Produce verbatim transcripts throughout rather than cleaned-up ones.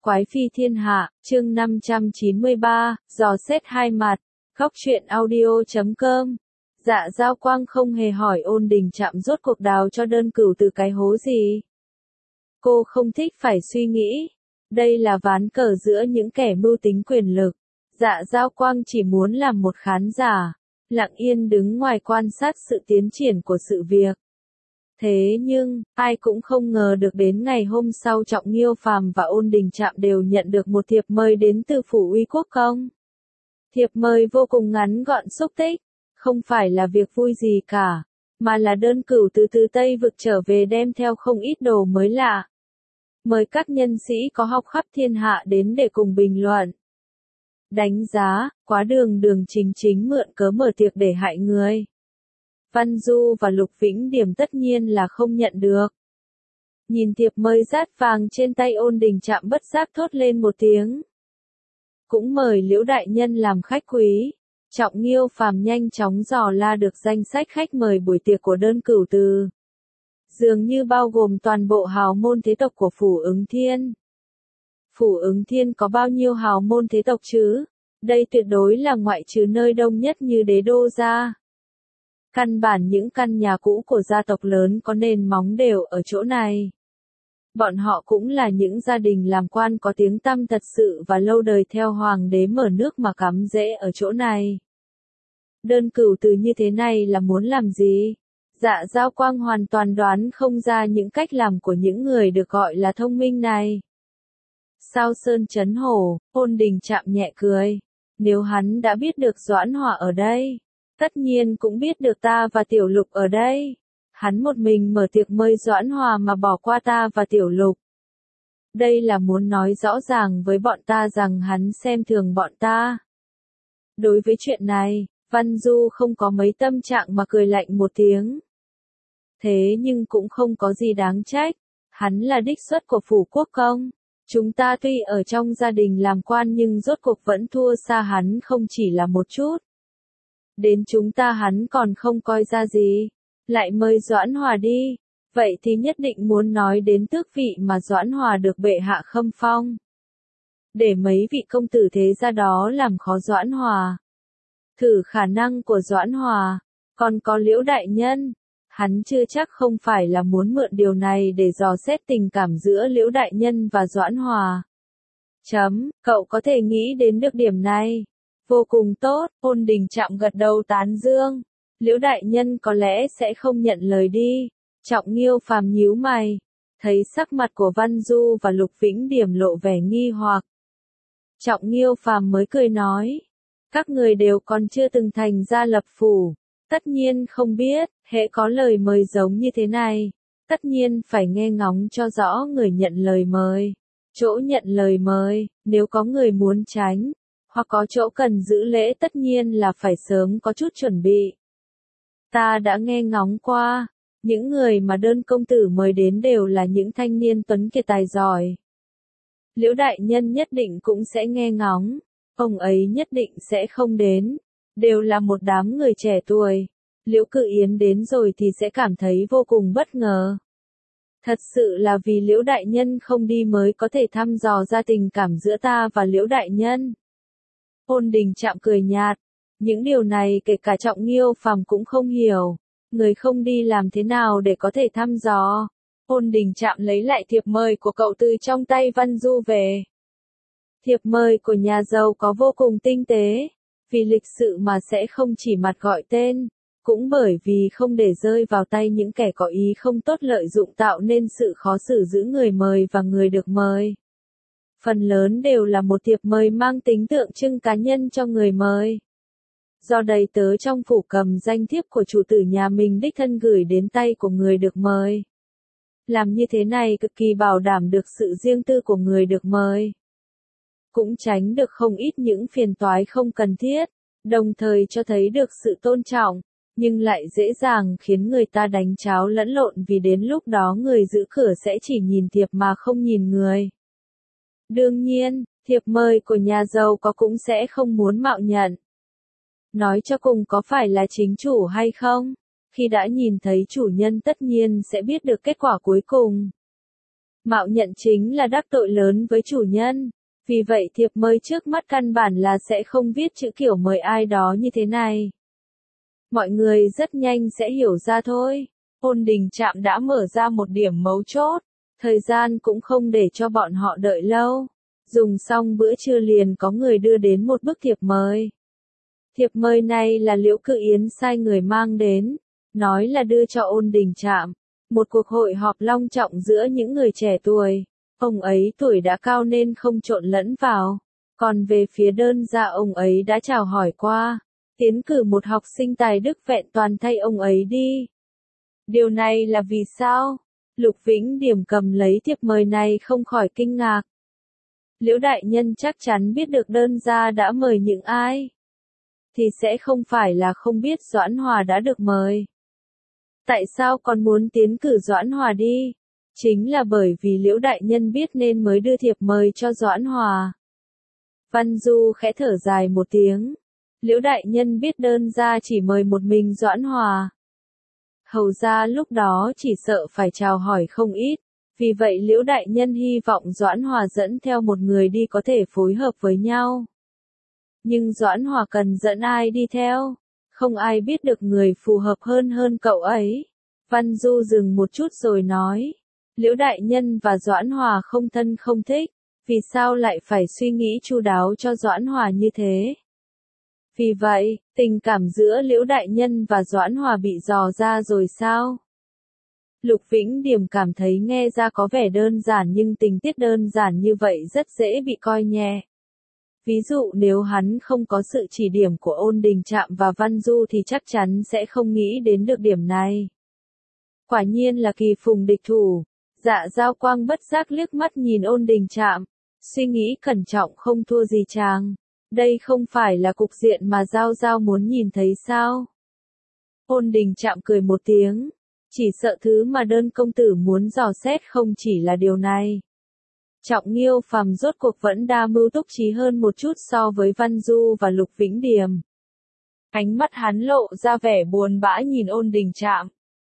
Quái phi thiên hạ, chương năm trăm chín mươi ba, dò xét hai mặt, góc truyện audio chấm com. Dạ Giao Quang không hề hỏi Ôn Đình Trạm rốt cuộc đào cho đơn cửu từ cái hố gì. Cô không thích phải suy nghĩ. Đây là ván cờ giữa những kẻ mưu tính quyền lực. Dạ Giao Quang chỉ muốn làm một khán giả, lặng yên đứng ngoài quan sát sự tiến triển của sự việc. Thế nhưng, ai cũng không ngờ được đến ngày hôm sau Trọng Nghiêu Phàm và Ôn Đình Trạm đều nhận được một thiệp mời đến từ phủ Uy Quốc Công. Thiệp mời vô cùng ngắn gọn xúc tích, không phải là việc vui gì cả, mà là đơn cửu từ từ Tây Vực trở về đem theo không ít đồ mới lạ. Mời các nhân sĩ có học khắp thiên hạ đến để cùng bình luận. Đánh giá, quá đường đường chính chính mượn cớ mở tiệc để hại người. Văn Du và Lục Vĩnh Điểm tất nhiên là không nhận được. Nhìn thiệp mời rát vàng trên tay Ôn Đình Trạm bất giác thốt lên một tiếng. Cũng mời Liễu đại nhân làm khách quý. Trọng Nghiêu Phàm nhanh chóng dò la được danh sách khách mời buổi tiệc của đơn cửu từ. Dường như bao gồm toàn bộ hào môn thế tộc của phủ Ứng Thiên. Phủ Ứng Thiên có bao nhiêu hào môn thế tộc chứ? Đây tuyệt đối là ngoại trừ nơi đông nhất như Đế Đô ra. Căn bản những căn nhà cũ của gia tộc lớn có nền móng đều ở chỗ này. Bọn họ cũng là những gia đình làm quan có tiếng tăm thật sự và lâu đời theo hoàng đế mở nước mà cắm rễ ở chỗ này. Đơn cửu từ như thế này là muốn làm gì? Dạ Giao Quang hoàn toàn đoán không ra những cách làm của những người được gọi là thông minh này. Sao Sơn chấn hổ, Ôn Đình Trạm nhẹ cười. Nếu hắn đã biết được Doãn Hòa ở đây, tất nhiên cũng biết được ta và Tiểu Lục ở đây. Hắn một mình mở tiệc mời Doãn Hòa mà bỏ qua ta và Tiểu Lục. Đây là muốn nói rõ ràng với bọn ta rằng hắn xem thường bọn ta. Đối với chuyện này, Văn Du không có mấy tâm trạng mà cười lạnh một tiếng. Thế nhưng cũng không có gì đáng trách. Hắn là đích xuất của phủ quốc công. Chúng ta tuy ở trong gia đình làm quan nhưng rốt cuộc vẫn thua xa hắn không chỉ là một chút. Đến chúng ta hắn còn không coi ra gì. Lại mời Doãn Hòa đi. Vậy thì nhất định muốn nói đến tước vị mà Doãn Hòa được bệ hạ khâm phong. Để mấy vị công tử thế ra đó làm khó Doãn Hòa. Thử khả năng của Doãn Hòa. Còn có Liễu đại nhân. Hắn chưa chắc không phải là muốn mượn điều này để dò xét tình cảm giữa Liễu đại nhân và Doãn Hòa. Chấm, cậu có thể nghĩ đến được điểm này. Vô cùng tốt, Ôn Đình Trạm gật đầu tán dương. Liễu đại nhân có lẽ sẽ không nhận lời đi. Trọng Nghiêu Phàm nhíu mày. Thấy sắc mặt của Văn Du và Lục Vĩnh Điểm lộ vẻ nghi hoặc. Trọng Nghiêu Phàm mới cười nói. Các người đều còn chưa từng thành gia lập phủ. Tất nhiên không biết, hễ có lời mời giống như thế này. Tất nhiên phải nghe ngóng cho rõ người nhận lời mời. Chỗ nhận lời mời, nếu có người muốn tránh, hoặc có chỗ cần giữ lễ tất nhiên là phải sớm có chút chuẩn bị. Ta đã nghe ngóng qua, những người mà đơn công tử mời đến đều là những thanh niên tuấn kiệt tài giỏi. Liễu đại nhân nhất định cũng sẽ nghe ngóng, ông ấy nhất định sẽ không đến, đều là một đám người trẻ tuổi. Liễu Cự Yến đến rồi thì sẽ cảm thấy vô cùng bất ngờ. Thật sự là vì Liễu đại nhân không đi mới có thể thăm dò ra tình cảm giữa ta và Liễu đại nhân. Ôn Đình Trạm cười nhạt. Những điều này kể cả Trọng Nghiêu Phàm cũng không hiểu. Người không đi làm thế nào để có thể thăm dò. Ôn Đình Trạm lấy lại thiệp mời của cậu từ trong tay Văn Du về. Thiệp mời của nhà giàu có vô cùng tinh tế. Vì lịch sự mà sẽ không chỉ mặt gọi tên. Cũng bởi vì không để rơi vào tay những kẻ có ý không tốt lợi dụng tạo nên sự khó xử giữa người mời và người được mời. Phần lớn đều là một thiệp mời mang tính tượng trưng cá nhân cho người mời. Do đầy tớ trong phủ cầm danh thiếp của chủ tử nhà mình đích thân gửi đến tay của người được mời. Làm như thế này cực kỳ bảo đảm được sự riêng tư của người được mời. Cũng tránh được không ít những phiền toái không cần thiết, đồng thời cho thấy được sự tôn trọng, nhưng lại dễ dàng khiến người ta đánh tráo lẫn lộn vì đến lúc đó người giữ cửa sẽ chỉ nhìn thiệp mà không nhìn người. Đương nhiên, thiệp mời của nhà giàu có cũng sẽ không muốn mạo nhận. Nói cho cùng có phải là chính chủ hay không? Khi đã nhìn thấy chủ nhân tất nhiên sẽ biết được kết quả cuối cùng. Mạo nhận chính là đắc tội lớn với chủ nhân. Vì vậy thiệp mời trước mắt căn bản là sẽ không viết chữ kiểu mời ai đó như thế này. Mọi người rất nhanh sẽ hiểu ra thôi. Ôn Đình Trạm đã mở ra một điểm mấu chốt. Thời gian cũng không để cho bọn họ đợi lâu. Dùng xong bữa trưa liền có người đưa đến một bức thiệp mời. Thiệp mời này là Liễu Cự Yến sai người mang đến. Nói là đưa cho Ôn Đình Trạm. Một cuộc hội họp long trọng giữa những người trẻ tuổi. Ông ấy tuổi đã cao nên không trộn lẫn vào. Còn về phía đơn gia ông ấy đã chào hỏi qua. Tiến cử một học sinh tài đức vẹn toàn thay ông ấy đi. Điều này là vì sao? Lục Vĩnh Điểm cầm lấy thiệp mời này không khỏi kinh ngạc. Liễu đại nhân chắc chắn biết được đơn gia đã mời những ai. Thì sẽ không phải là không biết Doãn Hòa đã được mời. Tại sao còn muốn tiến cử Doãn Hòa đi? Chính là bởi vì Liễu đại nhân biết nên mới đưa thiệp mời cho Doãn Hòa. Văn Du khẽ thở dài một tiếng. Liễu đại nhân biết đơn gia chỉ mời một mình Doãn Hòa. Hầu gia lúc đó chỉ sợ phải chào hỏi không ít. Vì vậy Liễu đại nhân hy vọng Doãn Hòa dẫn theo một người đi có thể phối hợp với nhau. Nhưng Doãn Hòa cần dẫn ai đi theo? Không ai biết được người phù hợp hơn hơn cậu ấy. Văn Du dừng một chút rồi nói. Liễu đại nhân và Doãn Hòa không thân không thích. Vì sao lại phải suy nghĩ chu đáo cho Doãn Hòa như thế? Vì vậy, tình cảm giữa Liễu đại nhân và Doãn Hòa bị dò ra rồi sao? Lục Vĩnh Điểm cảm thấy nghe ra có vẻ đơn giản nhưng tình tiết đơn giản như vậy rất dễ bị coi nhẹ. Ví dụ nếu hắn không có sự chỉ điểm của Ôn Đình Trạm và Văn Du thì chắc chắn sẽ không nghĩ đến được điểm này. Quả nhiên là kỳ phùng địch thủ. Dạ Giao Quang bất giác liếc mắt nhìn Ôn Đình Trạm, suy nghĩ cẩn trọng không thua gì chàng. Đây không phải là cục diện mà Giao Giao muốn nhìn thấy sao? Ôn Đình Trạm cười một tiếng, chỉ sợ thứ mà đơn công tử muốn dò xét không chỉ là điều này. Trọng Nghiêu Phàm rốt cuộc vẫn đa mưu túc trí hơn một chút so với Văn Du và Lục Vĩnh Điểm. Ánh mắt hắn lộ ra vẻ buồn bã nhìn Ôn Đình Trạm.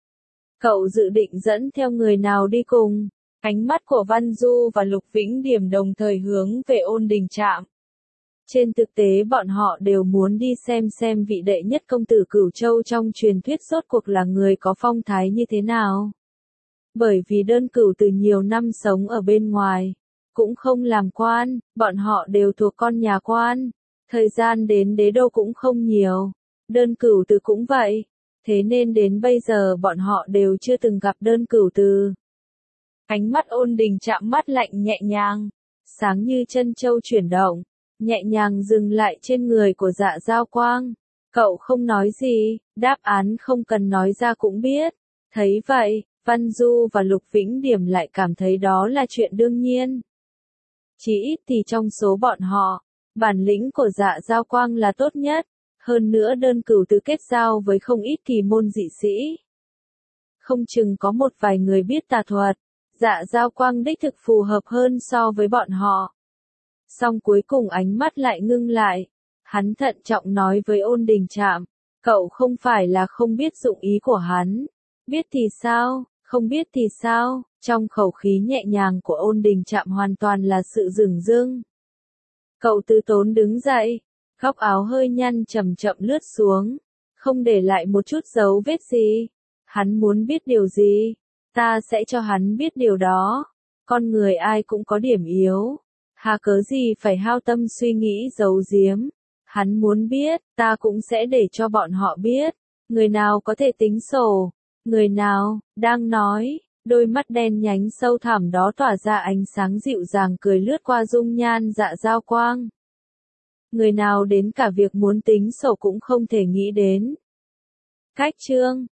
Cậu dự định dẫn theo người nào đi cùng? Ánh mắt của Văn Du và Lục Vĩnh Điểm đồng thời hướng về Ôn Đình Trạm. Trên thực tế bọn họ đều muốn đi xem xem vị đệ nhất công tử Cửu Châu trong truyền thuyết rốt cuộc là người có phong thái như thế nào. Bởi vì đơn cửu từ nhiều năm sống ở bên ngoài, cũng không làm quan, bọn họ đều thuộc con nhà quan. Thời gian đến đế đô cũng không nhiều. Đơn cửu từ cũng vậy. Thế nên đến bây giờ bọn họ đều chưa từng gặp đơn cửu từ. Ánh mắt Ôn Đình Trạm mắt lạnh nhẹ nhàng, sáng như chân châu chuyển động, nhẹ nhàng dừng lại trên người của Dạ Giao Quang. Cậu không nói gì, đáp án không cần nói ra cũng biết. Thấy vậy, Văn Du và Lục Vĩnh Điểm lại cảm thấy đó là chuyện đương nhiên. Chỉ ít thì trong số bọn họ, bản lĩnh của Dạ Giao Quang là tốt nhất. Hơn nữa đơn cửu từ kết giao với không ít kỳ môn dị sĩ. Không chừng có một vài người biết tà thuật. Dạ Giao Quang đích thực phù hợp hơn so với bọn họ. Song cuối cùng ánh mắt lại ngưng lại. Hắn thận trọng nói với Ôn Đình Trạm. Cậu không phải là không biết dụng ý của hắn. Biết thì sao, không biết thì sao. Trong khẩu khí nhẹ nhàng của Ôn Đình Trạm hoàn toàn là sự dửng dưng. Cậu từ tốn đứng dậy. Góc áo hơi nhăn chậm chậm lướt xuống. Không để lại một chút dấu vết gì. Hắn muốn biết điều gì. Ta sẽ cho hắn biết điều đó. Con người ai cũng có điểm yếu. Hà cớ gì phải hao tâm suy nghĩ giấu giếm. Hắn muốn biết, ta cũng sẽ để cho bọn họ biết. Người nào có thể tính sổ. Người nào, đang nói, đôi mắt đen nhánh sâu thẳm đó tỏa ra ánh sáng dịu dàng cười lướt qua dung nhan Dạ Giao Quang. Người nào đến cả việc muốn tính sổ cũng không thể nghĩ đến. Cách chương